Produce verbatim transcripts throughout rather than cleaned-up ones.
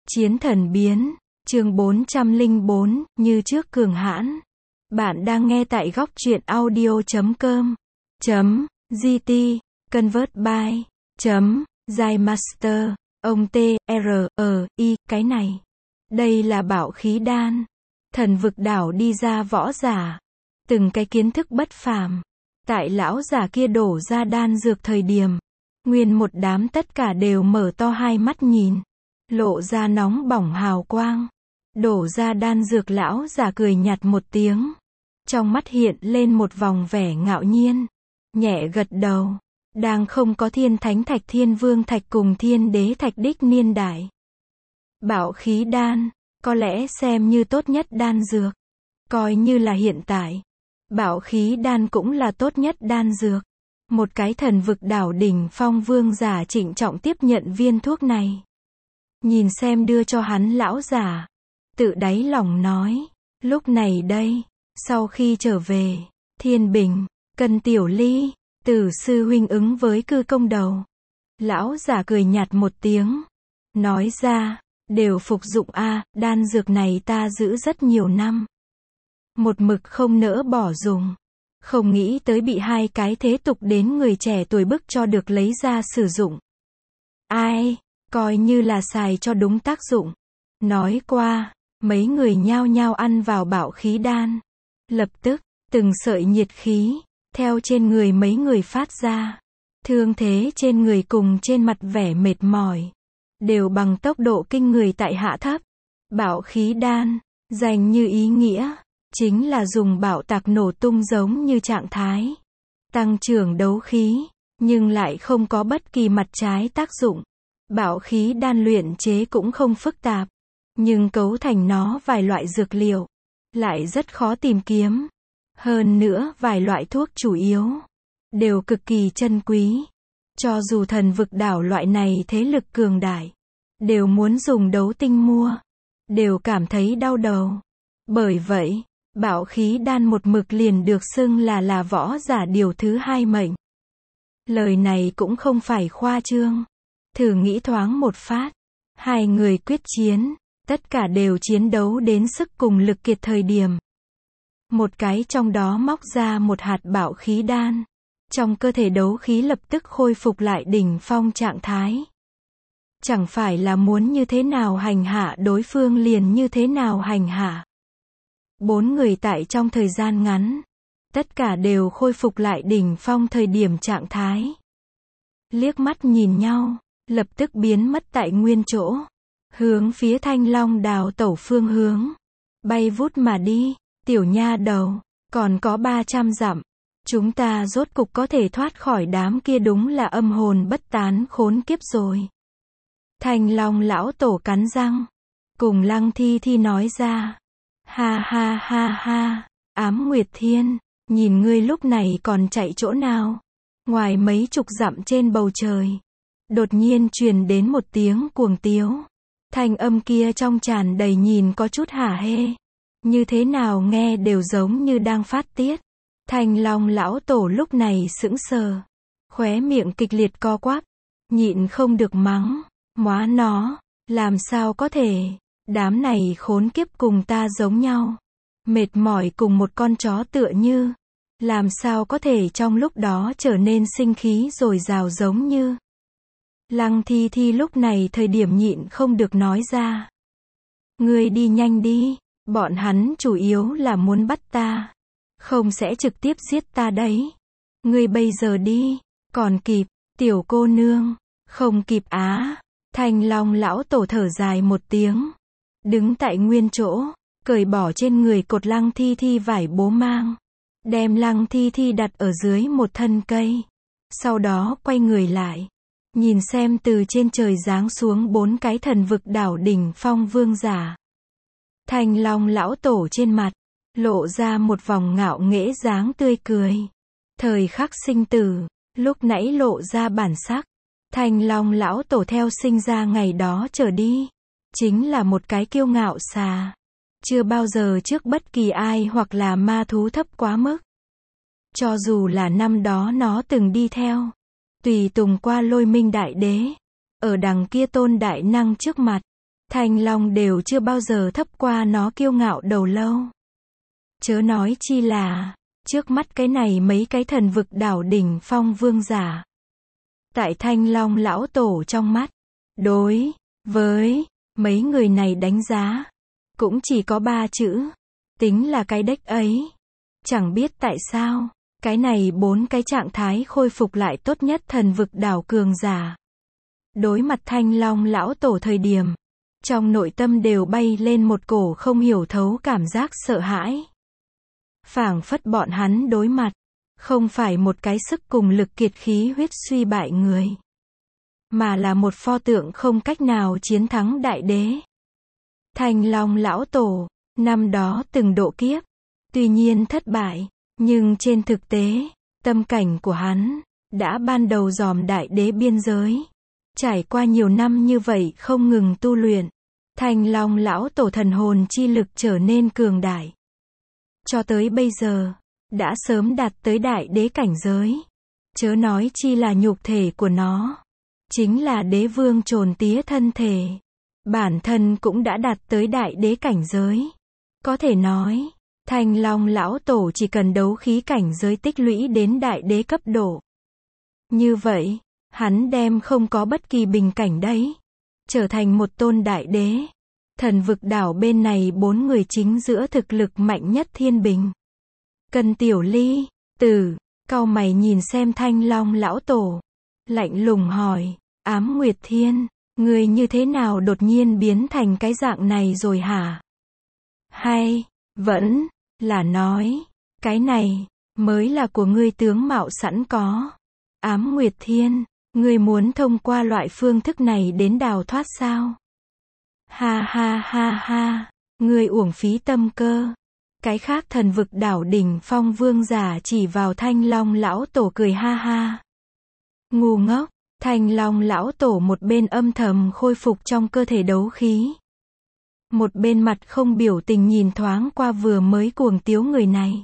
Chiến thần biến, chương bốn trăm lẻ bốn, như trước cường hãn. Bạn đang nghe tại góc truyện audio chấm com, chấm, gt, convert by, chấm, Zymaster, ông T, R, E, I, cái này. Đây là bảo khí đan. Thần vực đảo đi ra võ giả. Từng cái kiến thức bất phàm. Tại lão giả kia đổ ra đan dược thời điểm. Nguyên một đám tất cả đều mở to hai mắt nhìn. Lộ ra nóng bỏng hào quang. Đổ ra đan dược lão giả cười nhạt một tiếng. Trong mắt hiện lên một vòng vẻ ngạo nhiên. Nhẹ gật đầu. Đang không có thiên thánh thạch thiên vương thạch cùng thiên đế thạch đích niên đại. Bảo khí đan, có lẽ xem như tốt nhất đan dược. Coi như là hiện tại. Bảo khí đan cũng là tốt nhất đan dược. Một cái thần vực đảo đỉnh phong vương giả trịnh trọng tiếp nhận viên thuốc này. Nhìn xem đưa cho hắn lão giả. Tự đáy lòng nói. Lúc này đây, sau khi trở về, Thiên Bình, Cân Tiểu Ly, Tử sư huynh ứng với cư công đầu. Lão giả cười nhạt một tiếng. Nói ra, đều phục dụng a, đan dược này ta giữ rất nhiều năm. Một mực không nỡ bỏ dùng. Không nghĩ tới bị hai cái thế tục đến người trẻ tuổi bức cho được lấy ra sử dụng. Ai, coi như là xài cho đúng tác dụng. Nói qua, mấy người nhao nhao ăn vào bảo khí đan. Lập tức, từng sợi nhiệt khí, theo trên người mấy người phát ra. Thương thế trên người cùng trên mặt vẻ mệt mỏi. Đều bằng tốc độ kinh người tại hạ thấp. Bảo khí đan, dành như ý nghĩa. Chính là dùng bạo tạc nổ tung giống như trạng thái. Tăng trưởng đấu khí, nhưng lại không có bất kỳ mặt trái tác dụng. Bảo khí đan luyện chế cũng không phức tạp. Nhưng cấu thành nó vài loại dược liệu. Lại rất khó tìm kiếm. Hơn nữa vài loại thuốc chủ yếu. Đều cực kỳ chân quý. Cho dù thần vực đảo loại này thế lực cường đại. Đều muốn dùng đấu tinh mua. Đều cảm thấy đau đầu. Bởi vậy, bảo khí đan một mực liền được xưng là là võ giả điều thứ hai mệnh. Lời này cũng không phải khoa trương. Thử nghĩ thoáng một phát. Hai người quyết chiến. Tất cả đều chiến đấu đến sức cùng lực kiệt thời điểm. Một cái trong đó móc ra một hạt bảo khí đan. Trong cơ thể đấu khí lập tức khôi phục lại đỉnh phong trạng thái. Chẳng phải là muốn như thế nào hành hạ đối phương liền như thế nào hành hạ. Bốn người tại trong thời gian ngắn. Tất cả đều khôi phục lại đỉnh phong thời điểm trạng thái. Liếc mắt nhìn nhau. Lập tức biến mất tại nguyên chỗ. Hướng phía Thanh Long đào tẩu phương hướng. Bay vút mà đi. Tiểu nha đầu. Còn có ba trăm dặm. Chúng ta rốt cục có thể thoát khỏi đám kia đúng là âm hồn bất tán khốn kiếp rồi. Thanh Long lão tổ cắn răng. Cùng Lăng Thi Thi nói ra. Ha ha ha ha. Ám Nguyệt Thiên. Nhìn ngươi lúc này còn chạy chỗ nào. Ngoài mấy chục dặm trên bầu trời. Đột nhiên truyền đến một tiếng cuồng tiếu. Thanh âm kia trong tràn đầy nhìn có chút hả hê. Như thế nào nghe đều giống như đang phát tiết. Thanh Long lão tổ lúc này sững sờ. Khóe miệng kịch liệt co quắp. Nhịn không được mắng. Móa nó. Làm sao có thể. Đám này khốn kiếp cùng ta giống nhau. Mệt mỏi cùng một con chó tựa như. Làm sao có thể trong lúc đó trở nên sinh khí dồi dào giống như. Lăng Thi Thi lúc này thời điểm nhịn không được nói ra. Ngươi đi nhanh đi. Bọn hắn chủ yếu là muốn bắt ta. Không sẽ trực tiếp giết ta đấy. Ngươi bây giờ đi. Còn kịp. Tiểu cô nương. Không kịp á. Thanh Long lão tổ thở dài một tiếng. Đứng tại nguyên chỗ. Cởi bỏ trên người cột Lăng Thi Thi vải bố mang. Đem Lăng Thi Thi đặt ở dưới một thân cây. Sau đó quay người lại. Nhìn xem từ trên trời giáng xuống bốn cái thần vực đảo đỉnh phong vương giả. Thanh Long lão tổ trên mặt. Lộ ra một vòng ngạo nghễ dáng tươi cười. Thời khắc sinh tử. Lúc nãy lộ ra bản sắc. Thanh Long lão tổ theo sinh ra ngày đó trở đi. Chính là một cái kiêu ngạo xà. Chưa bao giờ trước bất kỳ ai hoặc là ma thú thấp quá mức. Cho dù là năm đó nó từng đi theo. Tùy tùng qua Lôi Minh đại đế. Ở đằng kia tôn đại năng trước mặt. Thanh Long đều chưa bao giờ thấp qua nó kiêu ngạo đầu lâu. Chớ nói chi là, trước mắt cái này mấy cái thần vực đảo đỉnh phong vương giả. Tại Thanh Long lão tổ trong mắt, đối với mấy người này đánh giá, cũng chỉ có ba chữ, tính là cái đếch ấy. Chẳng biết tại sao, cái này bốn cái trạng thái khôi phục lại tốt nhất thần vực đảo cường giả. Đối mặt Thanh Long lão tổ thời điểm, trong nội tâm đều bay lên một cổ không hiểu thấu cảm giác sợ hãi. Phảng phất bọn hắn đối mặt, không phải một cái sức cùng lực kiệt khí huyết suy bại người, mà là một pho tượng không cách nào chiến thắng đại đế. Thanh Long lão tổ, năm đó từng độ kiếp, tuy nhiên thất bại, nhưng trên thực tế, tâm cảnh của hắn, đã ban đầu dòm đại đế biên giới. Trải qua nhiều năm như vậy không ngừng tu luyện, Thanh Long lão tổ thần hồn chi lực trở nên cường đại. Cho tới bây giờ, đã sớm đạt tới đại đế cảnh giới. Chớ nói chi là nhục thể của nó, chính là đế vương trồn tía thân thể. Bản thân cũng đã đạt tới đại đế cảnh giới. Có thể nói, Thanh Long lão tổ chỉ cần đấu khí cảnh giới tích lũy đến đại đế cấp độ. Như vậy, hắn đem không có bất kỳ bình cảnh đấy, trở thành một tôn đại đế. Thần vực đảo bên này bốn người chính giữa thực lực mạnh nhất Thiên Bình, Cân Tiểu Ly, Tử, cau mày nhìn xem Thanh Long lão tổ, lạnh lùng hỏi, Ám Nguyệt Thiên, ngươi như thế nào đột nhiên biến thành cái dạng này rồi hả? Hay, vẫn, là nói, cái này, mới là của ngươi tướng mạo sẵn có. Ám Nguyệt Thiên, ngươi muốn thông qua loại phương thức này đến đào thoát sao? Ha ha ha ha, ngươi uổng phí tâm cơ. Cái khác thần vực đảo đỉnh phong vương giả chỉ vào Thanh Long lão tổ cười ha ha. Ngu ngốc, Thanh Long lão tổ một bên âm thầm khôi phục trong cơ thể đấu khí, một bên mặt không biểu tình nhìn thoáng qua vừa mới cuồng tiếu người này.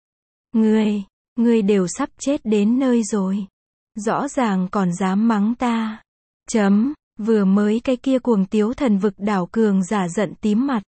Ngươi, ngươi đều sắp chết đến nơi rồi, rõ ràng còn dám mắng ta. Chấm, vừa mới cái kia cuồng tiếu thần vực đảo cường giả giận tím mặt.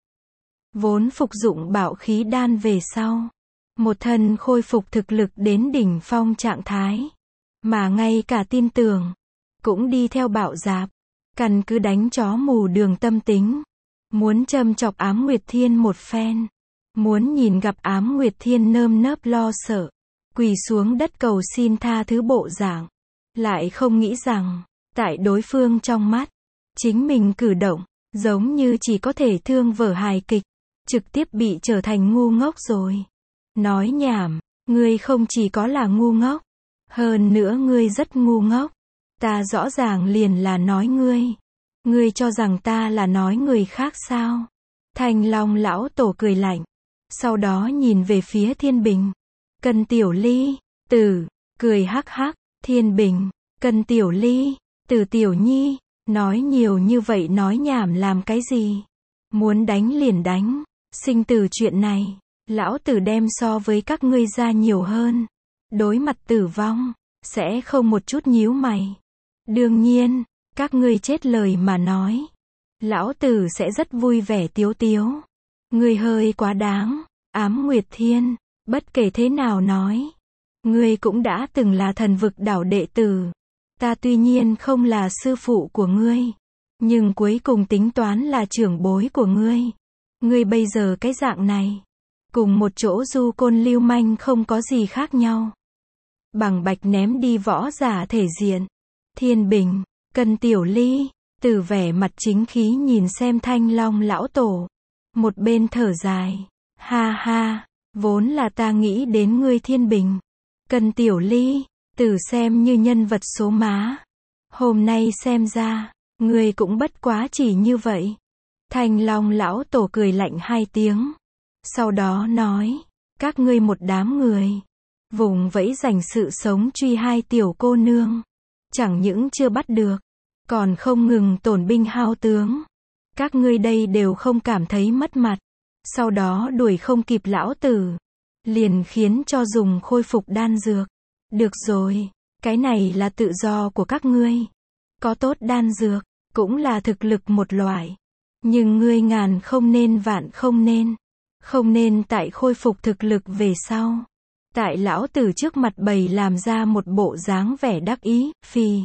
Vốn phục dụng bạo khí đan về sau, một thân khôi phục thực lực đến đỉnh phong trạng thái, mà ngay cả tin tưởng, cũng đi theo bạo dạp, căn cứ đánh chó mù đường tâm tính, muốn châm chọc Ám Nguyệt Thiên một phen, muốn nhìn gặp Ám Nguyệt Thiên nơm nớp lo sợ, quỳ xuống đất cầu xin tha thứ bộ dạng, lại không nghĩ rằng, tại đối phương trong mắt, chính mình cử động, giống như chỉ có thể thương vở hài kịch, trực tiếp bị trở thành ngu ngốc rồi. Nói nhảm, ngươi không chỉ có là ngu ngốc, hơn nữa ngươi rất ngu ngốc. Ta rõ ràng liền là nói ngươi. Ngươi cho rằng ta là nói người khác sao? Thanh Long lão tổ cười lạnh, sau đó nhìn về phía Thiên Bình, Cân Tiểu Ly, Tử, cười hắc hắc. Thiên Bình, Cân Tiểu Ly, Tử Tiểu Nhi, nói nhiều như vậy nói nhảm làm cái gì? Muốn đánh liền đánh, sinh tử chuyện này, lão tử đem so với các ngươi ra nhiều hơn. Đối mặt tử vong, sẽ không một chút nhíu mày. Đương nhiên, các ngươi chết lời mà nói, lão tử sẽ rất vui vẻ tiếu tiếu. Ngươi hơi quá đáng, Ám Nguyệt Thiên, bất kể thế nào nói, ngươi cũng đã từng là thần vực đảo đệ tử. Ta tuy nhiên không là sư phụ của ngươi, nhưng cuối cùng tính toán là trưởng bối của ngươi. Ngươi bây giờ cái dạng này, cùng một chỗ du côn lưu manh không có gì khác nhau. Bằng bạch ném đi võ giả thể diện. Thiên Bình, Cân Tiểu Ly, Tử vẻ mặt chính khí nhìn xem Thanh Long lão tổ, một bên thở dài, ha ha, vốn là ta nghĩ đến ngươi Thiên Bình, Cân Tiểu Ly, Tử xem như nhân vật số má. Hôm nay xem ra, ngươi cũng bất quá chỉ như vậy. Thanh Long lão tổ cười lạnh hai tiếng, sau đó nói, các ngươi một đám người, vùng vẫy dành sự sống truy hai tiểu cô nương, chẳng những chưa bắt được, còn không ngừng tổn binh hao tướng. Các ngươi đây đều không cảm thấy mất mặt, sau đó đuổi không kịp lão tử, liền khiến cho dùng khôi phục đan dược. Được rồi, cái này là tự do của các ngươi. Có tốt đan dược, cũng là thực lực một loại. Nhưng ngươi ngàn không nên vạn không nên. Không nên tại khôi phục thực lực về sau. Tại lão tử trước mặt bày làm ra một bộ dáng vẻ đắc ý, phì.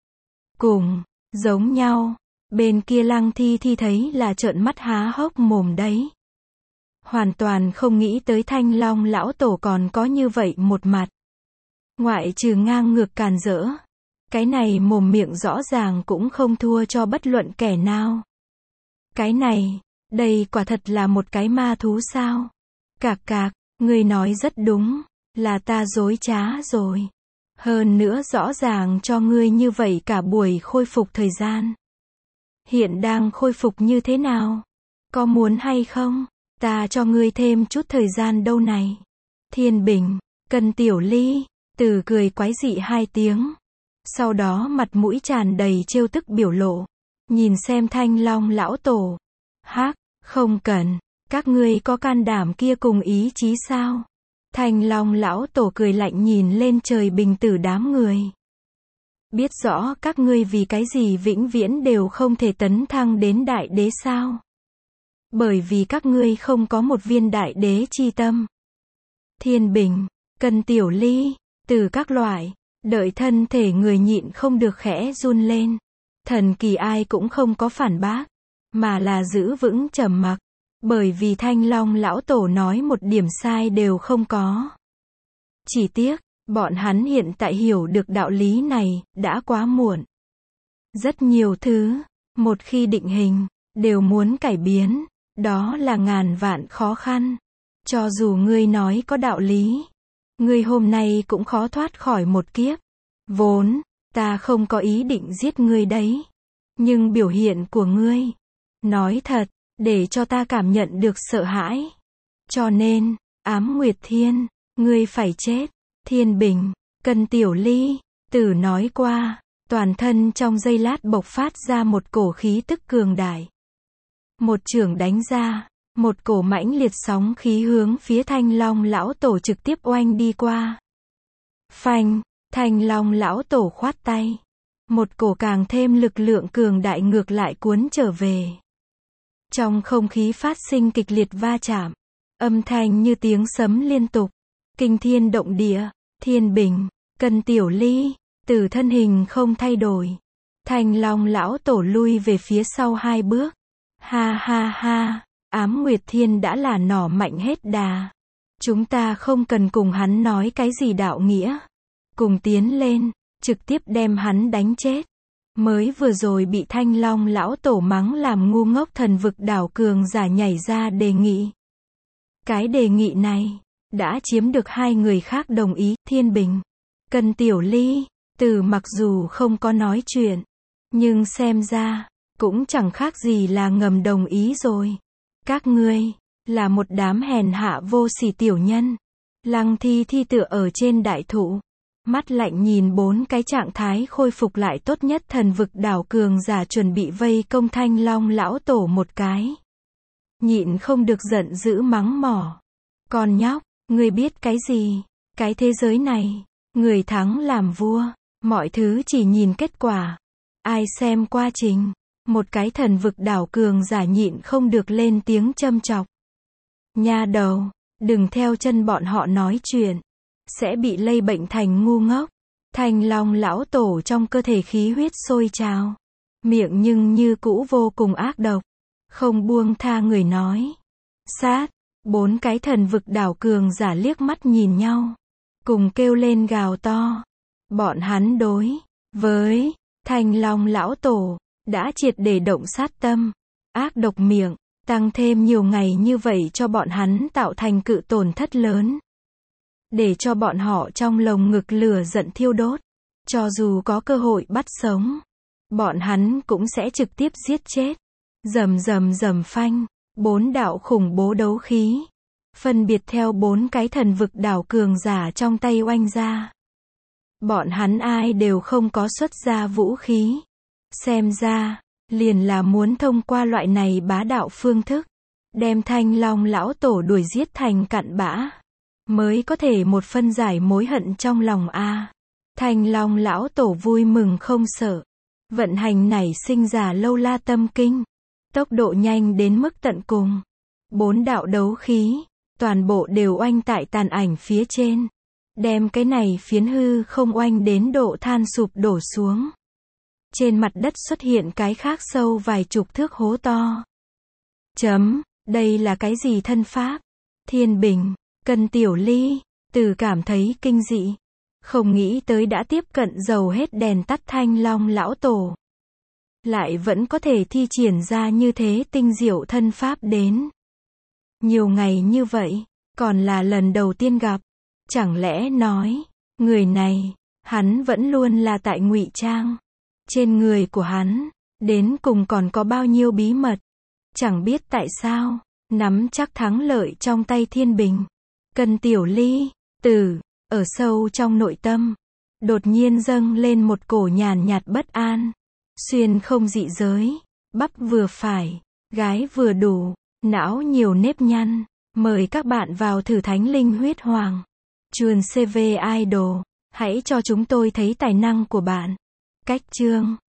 Cùng, giống nhau. Bên kia Lăng Thi Thi thấy là trợn mắt há hốc mồm đấy. Hoàn toàn không nghĩ tới Thanh Long lão tổ còn có như vậy một mặt. Ngoại trừ ngang ngược càn rỡ. Cái này mồm miệng rõ ràng cũng không thua cho bất luận kẻ nào. Cái này, đây quả thật là một cái ma thú sao? Cạc cạc, ngươi nói rất đúng, là ta dối trá rồi. Hơn nữa rõ ràng cho ngươi như vậy cả buổi khôi phục thời gian. Hiện đang khôi phục như thế nào? Có muốn hay không? Ta cho ngươi thêm chút thời gian đâu này. Thiên Bình, Cần Tiểu Ly, Từ cười quái dị hai tiếng. Sau đó mặt mũi tràn đầy trêu tức biểu lộ. Nhìn xem Thanh Long lão tổ. Hắc, không cần, các ngươi có can đảm kia cùng ý chí sao? Thanh Long lão tổ cười lạnh nhìn lên trời bình tử đám người. Biết rõ các ngươi vì cái gì vĩnh viễn đều không thể tấn thăng đến đại đế sao? Bởi vì các ngươi không có một viên đại đế chi tâm. Thiên Bình, Cần Tiểu Ly, Từ các loại, đợi thân thể người nhịn không được khẽ run lên. Thần kỳ ai cũng không có phản bác, mà là giữ vững trầm mặc. Bởi vì Thanh Long lão tổ nói một điểm sai đều không có. Chỉ tiếc, bọn hắn hiện tại hiểu được đạo lý này, đã quá muộn. Rất nhiều thứ, một khi định hình, đều muốn cải biến, đó là ngàn vạn khó khăn. Cho dù ngươi nói có đạo lý, ngươi hôm nay cũng khó thoát khỏi một kiếp. Vốn, ta không có ý định giết ngươi đấy. Nhưng biểu hiện của ngươi, nói thật, để cho ta cảm nhận được sợ hãi. Cho nên, Ám Nguyệt Thiên, ngươi phải chết. Thiên Bình, Cần Tiểu Ly, Tử nói qua, toàn thân trong giây lát bộc phát ra một cổ khí tức cường đại. Một chưởng đánh ra, một cổ mãnh liệt sóng khí hướng phía Thanh Long lão tổ trực tiếp oanh đi qua. Phanh, Thanh Long lão tổ khoát tay. Một cổ càng thêm lực lượng cường đại ngược lại cuốn trở về. Trong không khí phát sinh kịch liệt va chạm. Âm thanh như tiếng sấm liên tục. Kinh thiên động địa. Thiên Bình, Cần Tiểu Ly, Tử thân hình không thay đổi. Thanh Long lão tổ lui về phía sau hai bước. Ha ha ha, Ám Nguyệt Thiên đã là nỏ mạnh hết đà. Chúng ta không cần cùng hắn nói cái gì đạo nghĩa. Cùng tiến lên, trực tiếp đem hắn đánh chết. Mới vừa rồi bị Thanh Long lão tổ mắng làm ngu ngốc thần vực đảo cường giả nhảy ra đề nghị. Cái đề nghị này, đã chiếm được hai người khác đồng ý. Thiên Bình, Cần Tiểu Ly, Từ mặc dù không có nói chuyện, nhưng xem ra, cũng chẳng khác gì là ngầm đồng ý rồi. Các ngươi, là một đám hèn hạ vô sỉ tiểu nhân. Lăng Thi Thi tựa ở trên đại thụ. Mắt lạnh nhìn bốn cái trạng thái khôi phục lại tốt nhất thần vực đảo cường giả chuẩn bị vây công Thanh Long lão tổ một cái. Nhịn không được giận dữ mắng mỏ. Con nhóc, ngươi biết cái gì? Cái thế giới này, người thắng làm vua, mọi thứ chỉ nhìn kết quả. Ai xem quá trình? Một cái thần vực đảo cường giả nhịn không được lên tiếng châm chọc. Nha đầu, đừng theo chân bọn họ nói chuyện. Sẽ bị lây bệnh thành ngu ngốc. Thanh Long lão tổ trong cơ thể khí huyết sôi trào. Miệng nhưng như cũ vô cùng ác độc. Không buông tha người nói. Sát, bốn cái thần vực đảo cường giả liếc mắt nhìn nhau. Cùng kêu lên gào to. Bọn hắn đối với Thanh Long lão tổ đã triệt để động sát tâm. Ác độc miệng, tăng thêm nhiều ngày như vậy cho bọn hắn tạo thành cự tổn thất lớn. Để cho bọn họ trong lồng ngực lửa giận thiêu đốt. Cho dù có cơ hội bắt sống, bọn hắn cũng sẽ trực tiếp giết chết. Rầm rầm rầm phanh, bốn đạo khủng bố đấu khí, phân biệt theo bốn cái thần vực đảo cường giả trong tay oanh ra. Bọn hắn ai đều không có xuất ra vũ khí. Xem ra, liền là muốn thông qua loại này bá đạo phương thức, đem Thanh Long lão tổ đuổi giết thành cặn bã. Mới có thể một phân giải mối hận trong lòng a. Thanh Long lão tổ vui mừng không sợ. Vận hành nảy sinh ra lâu la tâm kinh. Tốc độ nhanh đến mức tận cùng. Bốn đạo đấu khí, toàn bộ đều oanh tại tàn ảnh phía trên. Đem cái này phiến hư không oanh đến độ than sụp đổ xuống. Trên mặt đất xuất hiện cái khác sâu vài chục thước hố to. Chấm, đây là cái gì thân pháp? Thiên Bình, Cân Tiểu Ly, Từ cảm thấy kinh dị. Không nghĩ tới đã tiếp cận dầu hết đèn tắt Thanh Long lão tổ. Lại vẫn có thể thi triển ra như thế tinh diệu thân pháp đến. Nhiều ngày như vậy, còn là lần đầu tiên gặp. Chẳng lẽ nói, người này, hắn vẫn luôn là tại ngụy trang. Trên người của hắn, đến cùng còn có bao nhiêu bí mật. Chẳng biết tại sao, nắm chắc thắng lợi trong tay Thiên Bình. Cân Tiểu Ly, Từ, ở sâu trong nội tâm, đột nhiên dâng lên một cổ nhàn nhạt bất an. Xuyên không dị giới, bắp vừa phải, gái vừa đủ, não nhiều nếp nhăn. Mời các bạn vào thử Thánh Linh Huyết Hoàng. Chuồn xê vê Idol, hãy cho chúng tôi thấy tài năng của bạn. Cách chương